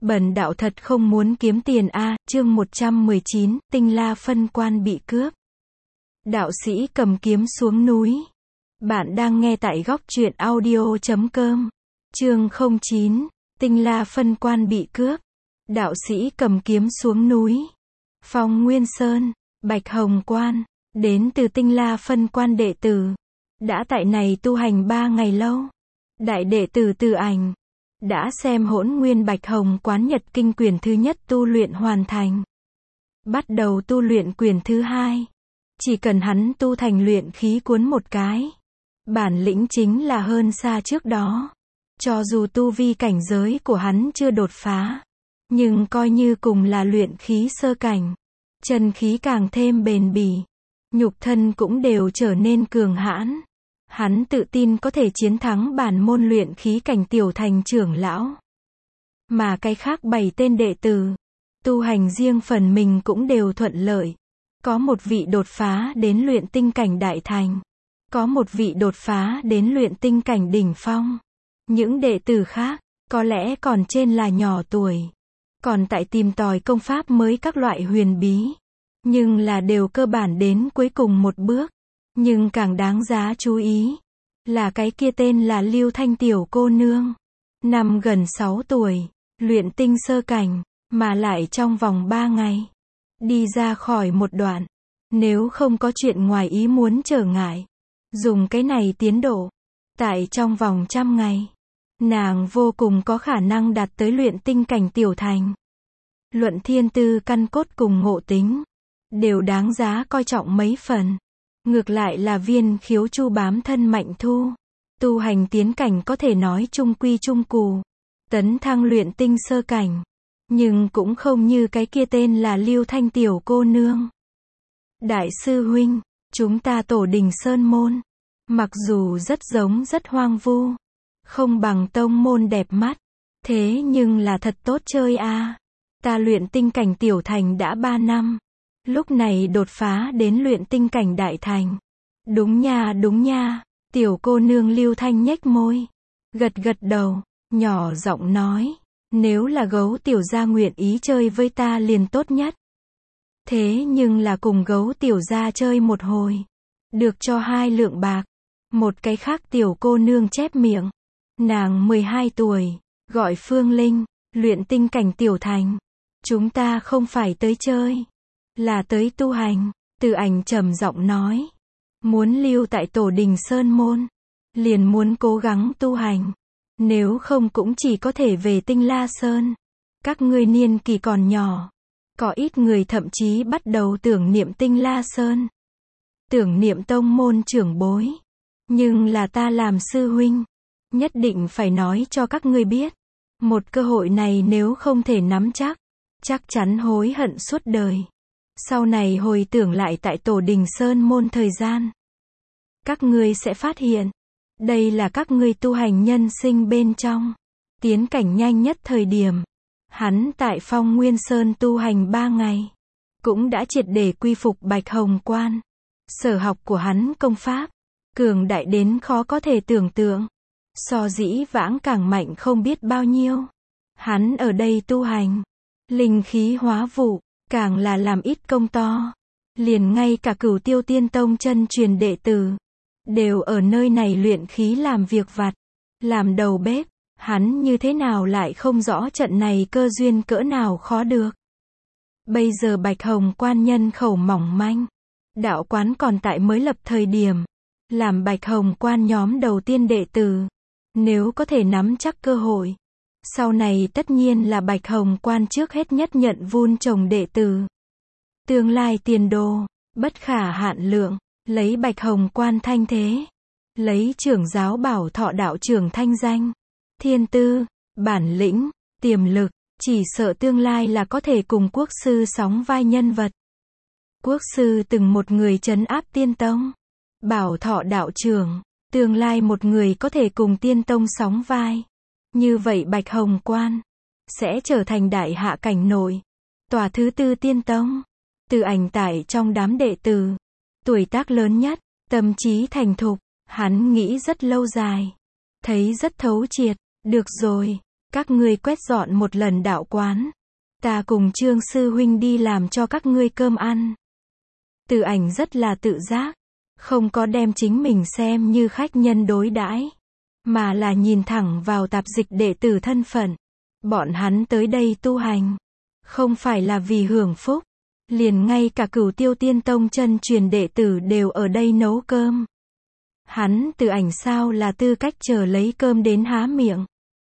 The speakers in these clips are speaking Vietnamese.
Bần đạo thật không muốn kiếm tiền a. Chương 119, Tinh La Phân Quan bị cướp. Đạo sĩ cầm kiếm xuống núi. Bạn đang nghe tại góc truyện audio.com. Chương 09, Tinh La Phân Quan bị cướp. Đạo sĩ cầm kiếm xuống núi. Phong Nguyên Sơn, Bạch Hồng Quan, đến từ Tinh La Phân Quan đệ tử. Đã tại này tu hành 3 ngày lâu. Đại đệ tử Từ Ảnh đã xem Hỗn Nguyên Bạch Hồng Quán Nhật Kinh quyển thứ nhất tu luyện hoàn thành. Bắt đầu tu luyện quyển thứ hai. Chỉ cần hắn tu thành luyện khí cuốn một cái. Bản lĩnh chính là hơn xa trước đó. Cho dù tu vi cảnh giới của hắn chưa đột phá. Nhưng coi như cùng là luyện khí sơ cảnh. Chân khí càng thêm bền bỉ. Nhục thân cũng đều trở nên cường hãn. Hắn tự tin có thể chiến thắng bản môn luyện khí cảnh tiểu thành trưởng lão. Mà cái khác 7 tên đệ tử, tu hành riêng phần mình cũng đều thuận lợi. Có một vị đột phá đến luyện tinh cảnh đại thành. Có một vị đột phá đến luyện tinh cảnh đỉnh phong. Những đệ tử khác, có lẽ còn trên là nhỏ tuổi. Còn tại tìm tòi công pháp mới các loại huyền bí. Nhưng là đều cơ bản đến cuối cùng một bước. Nhưng càng đáng giá chú ý là cái kia tên là Lưu Thanh tiểu cô nương. Năm gần 6 tuổi, luyện tinh sơ cảnh, mà lại trong vòng 3 ngày. Đi ra khỏi một đoạn. Nếu không có chuyện ngoài ý muốn trở ngại. Dùng cái này tiến độ. Tại trong vòng 100 ngày. Nàng vô cùng có khả năng đạt tới luyện tinh cảnh tiểu thành. Luận thiên tư căn cốt cùng ngộ tính. Đều đáng giá coi trọng mấy phần. Ngược lại là Viên Khiếu Chu bám thân Mạnh Thu. Tu hành tiến cảnh có thể nói trung quy trung cù. Tấn thăng luyện tinh sơ cảnh. Nhưng cũng không như cái kia tên là Lưu Thanh tiểu cô nương. Đại sư huynh, chúng ta Tổ Đình Sơn môn. Mặc dù rất giống rất hoang vu. Không bằng tông môn đẹp mắt. Thế nhưng là thật tốt chơi a. Ta luyện tinh cảnh tiểu thành đã 3 năm. Lúc này đột phá đến luyện tinh cảnh đại thành. Đúng nha, tiểu cô nương Lưu Thanh nhếch môi. Gật gật đầu, nhỏ giọng nói. Nếu là gấu tiểu gia nguyện ý chơi với ta liền tốt nhất. Thế nhưng là cùng gấu tiểu gia chơi một hồi. Được cho 2 lượng bạc. Một cái khác tiểu cô nương chép miệng. Nàng 12 tuổi, gọi Phương Linh, luyện tinh cảnh tiểu thành. Chúng ta không phải tới chơi. Là tới tu hành. Từ Ảnh trầm giọng nói. Muốn lưu tại Tổ Đình Sơn môn. Liền muốn cố gắng tu hành. Nếu không cũng chỉ có thể về Tinh La Sơn. Các ngươi niên kỳ còn nhỏ. Có ít người thậm chí bắt đầu tưởng niệm Tinh La Sơn. Tưởng niệm tông môn trưởng bối. Nhưng là ta làm sư huynh. Nhất định phải nói cho các ngươi biết. Một cơ hội này nếu không thể nắm chắc. Chắc chắn hối hận suốt đời. Sau này hồi tưởng lại tại Tổ Đình Sơn môn thời gian. Các ngươi sẽ phát hiện. Đây là các ngươi tu hành nhân sinh bên trong. Tiến cảnh nhanh nhất thời điểm. Hắn tại Phong Nguyên Sơn tu hành 3 ngày. Cũng đã triệt để quy phục Bạch Hồng Quan. Sở học của hắn công pháp. Cường đại đến khó có thể tưởng tượng. So dĩ vãng càng mạnh không biết bao nhiêu. Hắn ở đây tu hành. Linh khí hóa vụ. Càng là làm ít công to. Liền ngay cả Cửu Tiêu Tiên Tông chân truyền đệ tử. Đều ở nơi này luyện khí làm việc vặt. Làm đầu bếp. Hắn như thế nào lại không rõ trận này cơ duyên cỡ nào khó được. Bây giờ Bạch Hồng Quan nhân khẩu mỏng manh. Đạo quán còn tại mới lập thời điểm. Làm Bạch Hồng Quan nhóm đầu tiên đệ tử. Nếu có thể nắm chắc cơ hội. Sau này tất nhiên là Bạch Hồng Quan trước hết nhất nhận vun trồng đệ tử. Tương lai tiền đồ, bất khả hạn lượng, lấy Bạch Hồng Quan thanh thế. Lấy trưởng giáo Bảo Thọ đạo trưởng thanh danh. Thiên tư, bản lĩnh, tiềm lực, chỉ sợ tương lai là có thể cùng quốc sư sóng vai nhân vật. Quốc sư từng một người trấn áp Tiên Tông. Bảo Thọ đạo trưởng, tương lai một người có thể cùng Tiên Tông sóng vai. Như vậy Bạch Hồng Quan sẽ trở thành đại hạ cảnh nội. Tòa thứ 4 Tiên Tông. Từ Ảnh tại trong đám đệ tử. Tuổi tác lớn nhất, tâm trí thành thục. Hắn nghĩ rất lâu dài. Thấy rất thấu triệt. Được rồi, Các ngươi quét dọn một lần đạo quán. Ta cùng Trương sư huynh đi làm cho các ngươi cơm ăn. Từ Ảnh rất là tự giác, không có đem chính mình xem như khách nhân đối đãi, mà là nhìn thẳng vào tạp dịch đệ tử thân phận. Bọn hắn tới đây tu hành, không phải là vì hưởng phúc, liền ngay cả Cửu Tiêu Tiên Tông chân truyền đệ tử đều ở đây nấu cơm. Hắn Từ Ảnh sao là tư cách chờ lấy cơm đến há miệng.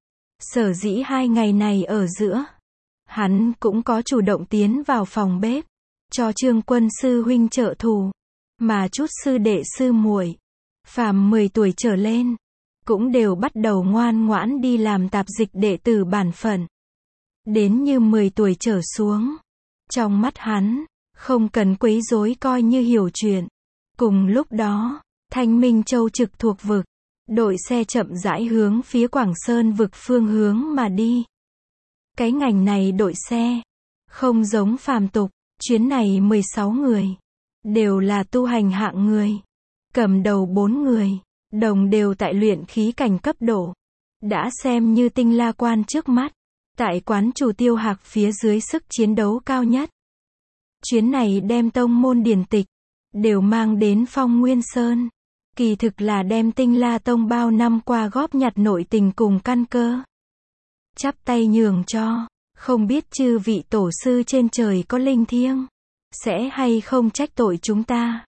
Sở dĩ 2 ngày này ở giữa, hắn cũng có chủ động tiến vào phòng bếp, cho Trương Quân sư huynh trợ thủ, mà chút sư đệ sư muội, phàm 10 tuổi trở lên, cũng đều bắt đầu ngoan ngoãn đi làm tạp dịch đệ tử bản phận. Đến như 10 tuổi trở xuống, trong mắt hắn, không cần quấy rối coi như hiểu chuyện. Cùng lúc đó, Thanh Minh Châu trực thuộc vực, đội xe chậm rãi hướng phía Quảng Sơn vực phương hướng mà đi. Cái ngành này đội xe, không giống phàm tục, chuyến này 16 người, đều là tu hành hạng người. Cầm đầu 4 người, đồng đều tại luyện khí cảnh cấp độ. Đã xem như tinh la quan trước mắt, tại quán chủ Tiêu Hạc phía dưới sức chiến đấu cao nhất. Chuyến này đem tông môn điển tịch, đều mang đến Phong Nguyên Sơn. Kỳ thực là đem Tinh La Tông bao năm qua góp nhặt nội tình cùng căn cơ. Chắp tay nhường cho, không biết chư vị tổ sư trên trời có linh thiêng, sẽ hay không trách tội chúng ta.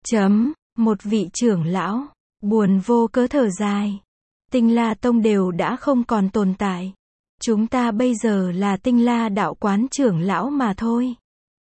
Một vị trưởng lão, buồn vô cớ thở dài. Tinh La Tông đều đã không còn tồn tại. Chúng ta bây giờ là Tinh La đạo quán trưởng lão mà thôi.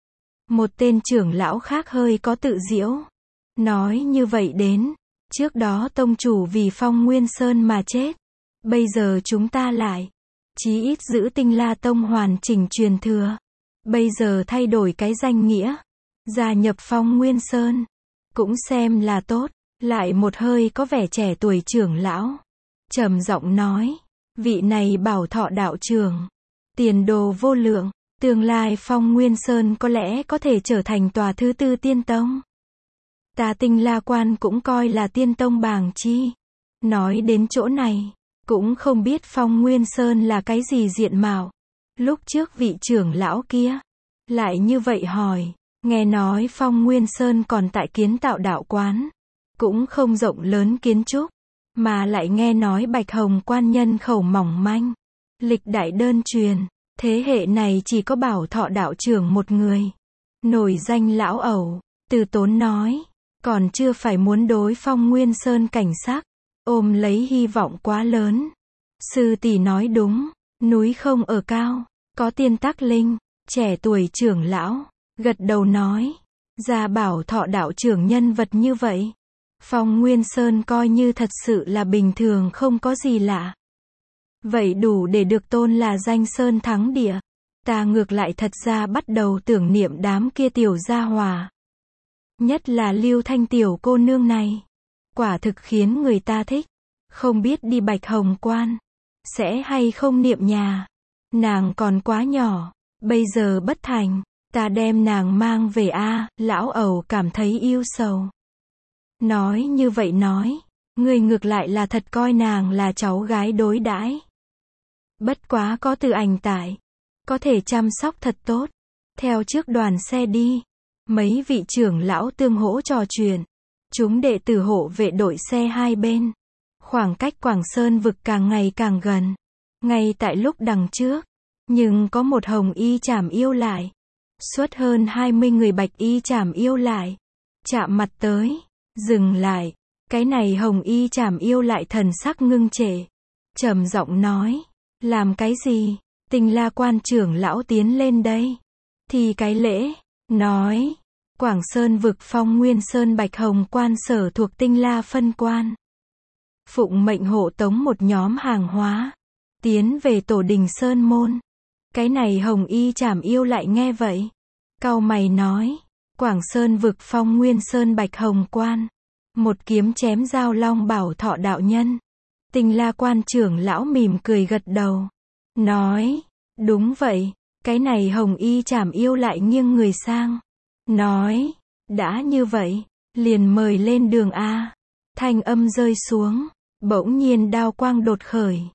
Một tên trưởng lão khác hơi có tự giễu. Nói như vậy đến, trước đó tông chủ vì Phong Nguyên Sơn mà chết. Bây giờ chúng ta lại, chí ít giữ Tinh La Tông hoàn chỉnh truyền thừa. Bây giờ thay đổi cái danh nghĩa, gia nhập Phong Nguyên Sơn, cũng xem là tốt. Lại một hơi có vẻ trẻ tuổi trưởng lão, trầm giọng nói, vị này Bảo Thọ đạo trưởng, tiền đồ vô lượng, tương lai Phong Nguyên Sơn có lẽ có thể trở thành tòa thứ 4 tiên tông. Ta Tinh La Quan cũng coi là tiên tông bảng chi. Nói đến chỗ này, cũng không biết Phong Nguyên Sơn là cái gì diện mạo. Lúc trước vị trưởng lão kia, lại như vậy hỏi, nghe nói Phong Nguyên Sơn còn tại kiến tạo đạo quán, cũng không rộng lớn kiến trúc, mà lại nghe nói Bạch Hồng Quan nhân khẩu mỏng manh, lịch đại đơn truyền, thế hệ này chỉ có Bảo Thọ đạo trưởng một người. Nổi danh lão ẩu, Từ Tốn nói, còn chưa phải muốn đối Phong Nguyên Sơn cảnh sắc, ôm lấy hy vọng quá lớn. Sư tỷ nói đúng, núi không ở cao, có tiên tắc linh. Trẻ tuổi trưởng lão, gật đầu nói, ra Bảo Thọ đạo trưởng nhân vật như vậy, Phong Nguyên Sơn coi như thật sự là bình thường không có gì lạ. Vậy đủ để được tôn là danh sơn thắng địa. Ta ngược lại thật ra bắt đầu tưởng niệm đám kia tiểu gia hòa. Nhất là Lưu Thanh tiểu cô nương này. Quả thực khiến người ta thích. Không biết đi Bạch Hồng Quan, sẽ hay không niệm nhà. Nàng còn quá nhỏ, bây giờ bất thành, ta đem nàng mang về a. Lão ẩu cảm thấy yêu sầu. Nói như vậy nói, người ngược lại là thật coi nàng là cháu gái đối đãi. Bất quá có Từ Ảnh tại, có thể chăm sóc thật tốt. Theo trước đoàn xe đi, mấy vị trưởng lão tương hỗ trò chuyện. Chúng đệ tử hộ vệ đội xe hai bên. Khoảng cách Quảng Sơn vực càng ngày càng gần. Ngay tại lúc đằng trước, nhưng có một hồng y trảm yêu lại. Suốt hơn 20 người bạch y trảm yêu lại. Chạm mặt tới, dừng lại. Cái này hồng y trảm yêu lại thần sắc ngưng trệ. Trầm giọng nói, làm cái gì? Tinh La Quan trưởng lão tiến lên đây. Thì cái lễ, nói, Quảng Sơn vực Phong Nguyên Sơn Bạch Hồng Quan sở thuộc Tinh La phân quan. Phụng mệnh hộ tống một nhóm hàng hóa, tiến về tổ đình Sơn Môn. Cái này hồng y trảm yêu lại nghe vậy. Cau mày nói, Quảng Sơn vực Phong Nguyên Sơn Bạch Hồng Quan. Một kiếm chém giao long Bảo Thọ đạo nhân. Tinh La Quan trưởng lão mỉm cười gật đầu. Nói, đúng vậy, cái này hồng y trảm yêu lại nghiêng người sang. Nói, đã như vậy, liền mời lên đường A. Thanh âm rơi xuống, bỗng nhiên đao quang đột khởi.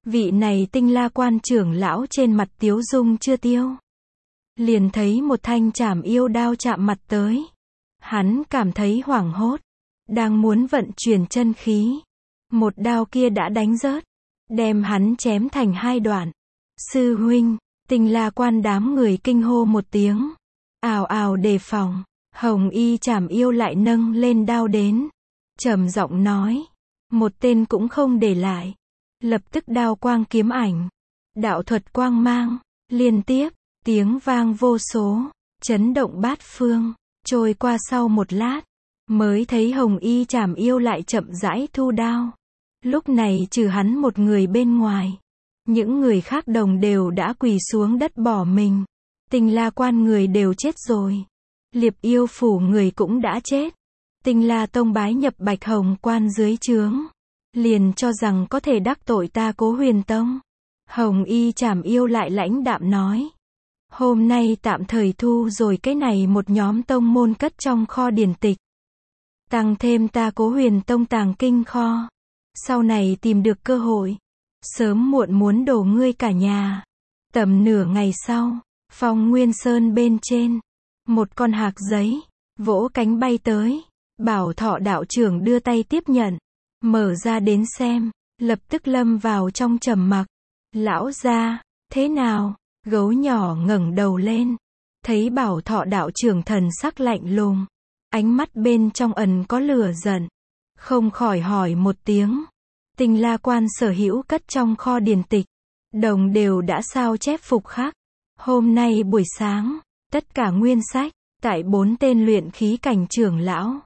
Vị này Tinh La quan trưởng lão trên mặt tiếu dung chưa tiêu. Liền thấy một thanh trảm yêu đao chạm mặt tới. Hắn cảm thấy hoảng hốt. Đang muốn vận chuyển chân khí. Một đao kia đã đánh rớt. Đem hắn chém thành hai đoạn. Sư huynh, Tinh La quan đám người kinh hô một tiếng. Ào ào đề phòng. Hồng y trảm yêu lại nâng lên đao đến. Trầm giọng nói. Một tên cũng không để lại. Lập tức đao quang kiếm ảnh. Đạo thuật quang mang. Liên tiếp. Tiếng vang vô số. Chấn động bát phương. Trôi qua sau một lát. Mới thấy hồng y trảm yêu lại chậm rãi thu đao. Lúc này trừ hắn một người bên ngoài. Những người khác đồng đều đã quỳ xuống đất bỏ mình. Tinh La quan người đều chết rồi. Liệp yêu phủ người cũng đã chết. Tinh La tông bái nhập Bạch Hồng quan dưới trướng. Liền cho rằng có thể đắc tội ta Cố Huyền tông. Hồng y trảm yêu lại lãnh đạm nói. Hôm nay tạm thời thu rồi cái này một nhóm tông môn cất trong kho điển tịch. Tăng thêm ta Cố Huyền tông tàng kinh kho. Sau này tìm được cơ hội. Sớm muộn muốn đổ ngươi cả nhà. Tầm nửa ngày sau, Phong Nguyên Sơn bên trên. Một con hạc giấy, vỗ cánh bay tới. Bảo Thọ đạo trưởng đưa tay tiếp nhận. Mở ra đến xem, lập tức lâm vào trong trầm mặc. Lão gia, thế nào? Gấu nhỏ ngẩng đầu lên. Thấy Bảo Thọ đạo trưởng thần sắc lạnh lùng. Ánh mắt bên trong ẩn có lửa giận. Không khỏi hỏi một tiếng. Tinh La quan sở hữu cất trong kho điển tịch. Đồng đều đã sao chép phục khắc. Hôm nay buổi sáng, tất cả nguyên sách, tại 4 tên luyện khí cảnh trưởng lão.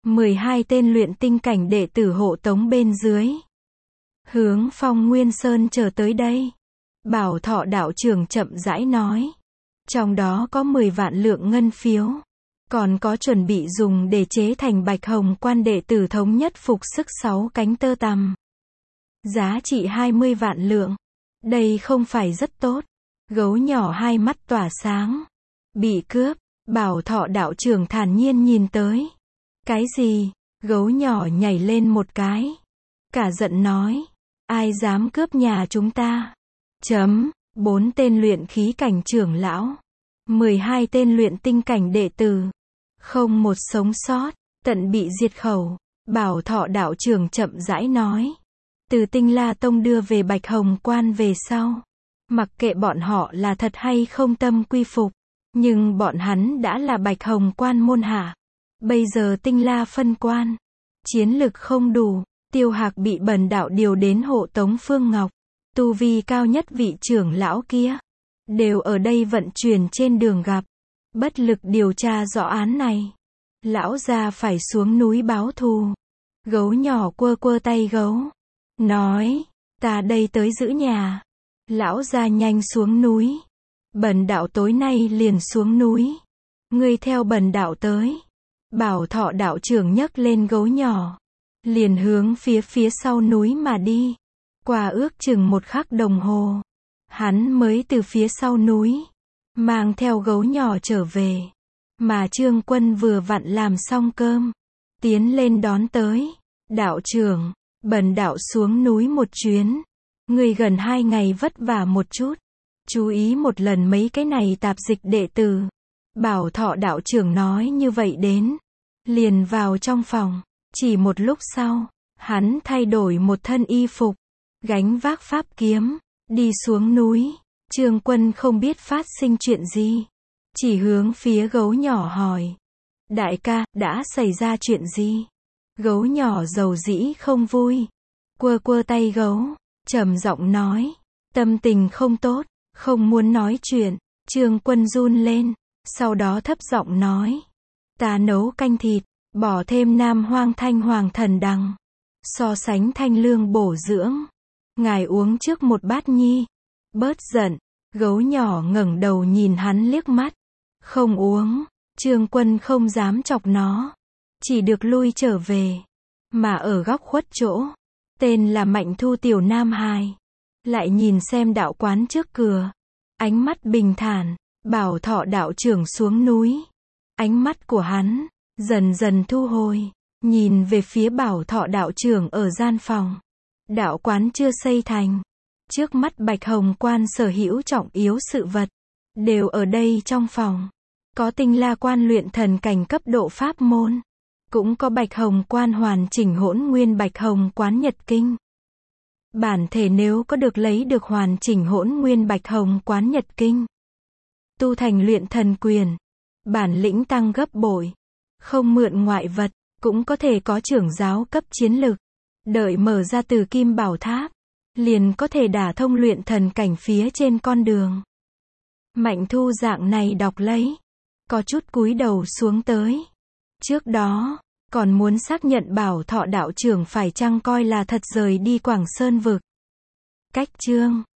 12 tên luyện tinh cảnh đệ tử hộ tống bên dưới. Hướng Phong Nguyên Sơn chờ tới đây. Bảo Thọ đạo trưởng chậm rãi nói. Trong đó có 10 vạn lượng ngân phiếu. Còn có chuẩn bị dùng để chế thành Bạch Hồng quan đệ tử thống nhất phục sức 6 cánh tơ tằm. Giá trị 20 vạn lượng. Đây không phải rất tốt. Gấu nhỏ hai mắt tỏa sáng. Bị cướp. Bảo Thọ đạo trưởng thản nhiên nhìn tới. Cái gì? Gấu nhỏ nhảy lên một cái. Cả giận nói. Ai dám cướp nhà chúng ta? 4 tên luyện khí cảnh trưởng lão. 12 tên luyện tinh cảnh đệ tử. Không một sống sót. Tận bị diệt khẩu. Bảo Thọ đạo trưởng chậm rãi nói. Từ Tinh La tông đưa về Bạch Hồng quan về sau. Mặc kệ bọn họ là thật hay không tâm quy phục. Nhưng bọn hắn đã là Bạch Hồng quan môn hạ. Bây giờ Tinh La phân quan. Chiến lực không đủ. Tiêu Hạc bị Bần đạo điều đến hộ tống Phương Ngọc. Tu vi cao nhất vị trưởng lão kia. Đều ở đây vận chuyển trên đường gặp. Bất lực điều tra rõ án này. Lão gia phải xuống núi báo thù. Gấu nhỏ quơ quơ tay gấu. Nói. Ta đây tới giữ nhà. Lão gia nhanh xuống núi. Bần đạo tối nay liền xuống núi. Ngươi theo bần đạo tới. Bảo Thọ đạo trưởng nhấc lên gấu nhỏ. Liền hướng phía sau núi mà đi. Qua ước chừng 1 khắc đồng hồ. Hắn mới từ phía sau núi. Mang theo gấu nhỏ trở về. Mà Trương Quân vừa vặn làm xong cơm. Tiến lên đón tới. Đạo trưởng, bần đạo xuống núi một chuyến. Người gần 2 ngày vất vả một chút. Chú ý một lần mấy cái này tạp dịch đệ tử. Bảo Thọ đạo trưởng nói như vậy đến. Liền vào trong phòng. Chỉ một lúc sau, hắn thay đổi một thân y phục. Gánh vác pháp kiếm. Đi xuống núi. Trương Quân không biết phát sinh chuyện gì. Chỉ hướng phía gấu nhỏ hỏi. Đại ca, đã xảy ra chuyện gì? Gấu nhỏ dầu dĩ không vui. Quơ quơ tay gấu. Trầm giọng nói. Tâm tình không tốt. Không muốn nói chuyện. Trương Quân run lên. Sau đó thấp giọng nói. Ta nấu canh thịt. Bỏ thêm Nam Hoang Thanh Hoàng Thần Đằng. So sánh thanh lương bổ dưỡng. Ngài uống trước một bát nhi. Bớt giận. Gấu nhỏ ngẩng đầu nhìn hắn liếc mắt. Không uống. Trương Quân không dám chọc nó. Chỉ được lui trở về. Mà ở góc khuất chỗ. Tên là Mạnh Thu tiểu nam hài. Lại nhìn xem đạo quán trước cửa. Ánh mắt bình thản. Bảo Thọ đạo trưởng xuống núi. Ánh mắt của hắn dần dần thu hồi. Nhìn về phía Bảo Thọ đạo trưởng ở gian phòng. Đạo quán chưa xây thành. Trước mắt Bạch Hồng Quan sở hữu trọng yếu sự vật, đều ở đây trong phòng. Có Tinh La Quan luyện thần cảnh cấp độ pháp môn. Cũng có Bạch Hồng Quan hoàn chỉnh hỗn nguyên Bạch Hồng Quán Nhật Kinh. Bản thể nếu có được lấy được hoàn chỉnh hỗn nguyên Bạch Hồng Quán Nhật Kinh, tu thành luyện thần quyền, bản lĩnh tăng gấp bội. Không mượn ngoại vật, cũng có thể có trưởng giáo cấp chiến lực. Đợi mở ra từ Kim Bảo Tháp, liền có thể đả thông luyện thần cảnh phía trên con đường. Mạnh Thu dạng này đọc lấy, có chút cúi đầu xuống tới. Trước đó, còn muốn xác nhận Bảo Thọ đạo trưởng phải chăng coi là thật rời đi Quảng Sơn vực. Cách chương